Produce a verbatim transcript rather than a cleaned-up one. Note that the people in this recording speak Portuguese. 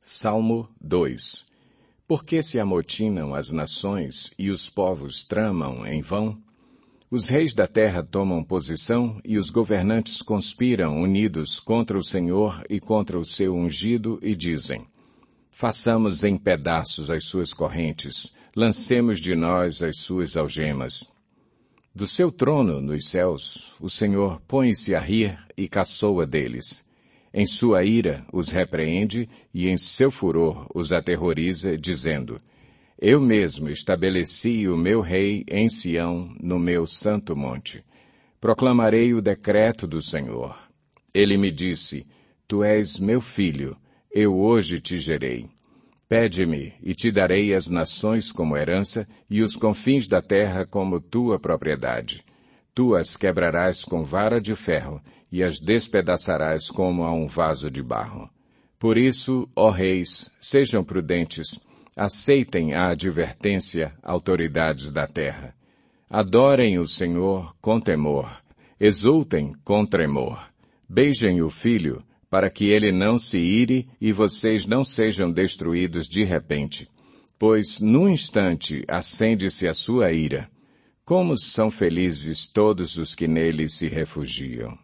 Salmo dois. Por que se amotinam as nações e os povos tramam em vão? Os reis da terra tomam posição e os governantes conspiram unidos contra o Senhor e contra o seu ungido e dizem: façamos em pedaços as suas correntes, lancemos de nós as suas algemas. Do seu trono nos céus, o Senhor põe-se a rir e caçoa deles. Em sua ira os repreende e em seu furor os aterroriza, dizendo: eu mesmo estabeleci o meu rei em Sião, no meu santo monte. Proclamarei o decreto do Senhor. Ele me disse: tu és meu filho, eu hoje te gerei. Pede-me, e te darei as nações como herança, e os confins da terra como tua propriedade. Tu as quebrarás com vara de ferro, e as despedaçarás como a um vaso de barro. Por isso, ó reis, sejam prudentes, aceitem a advertência, autoridades da terra. Adorem o Senhor com temor, exultem com tremor. Beijem o Filho, para que ele não se ire e vocês não sejam destruídos de repente. Pois, num instante, acende-se a sua ira. Como são felizes todos os que nele se refugiam.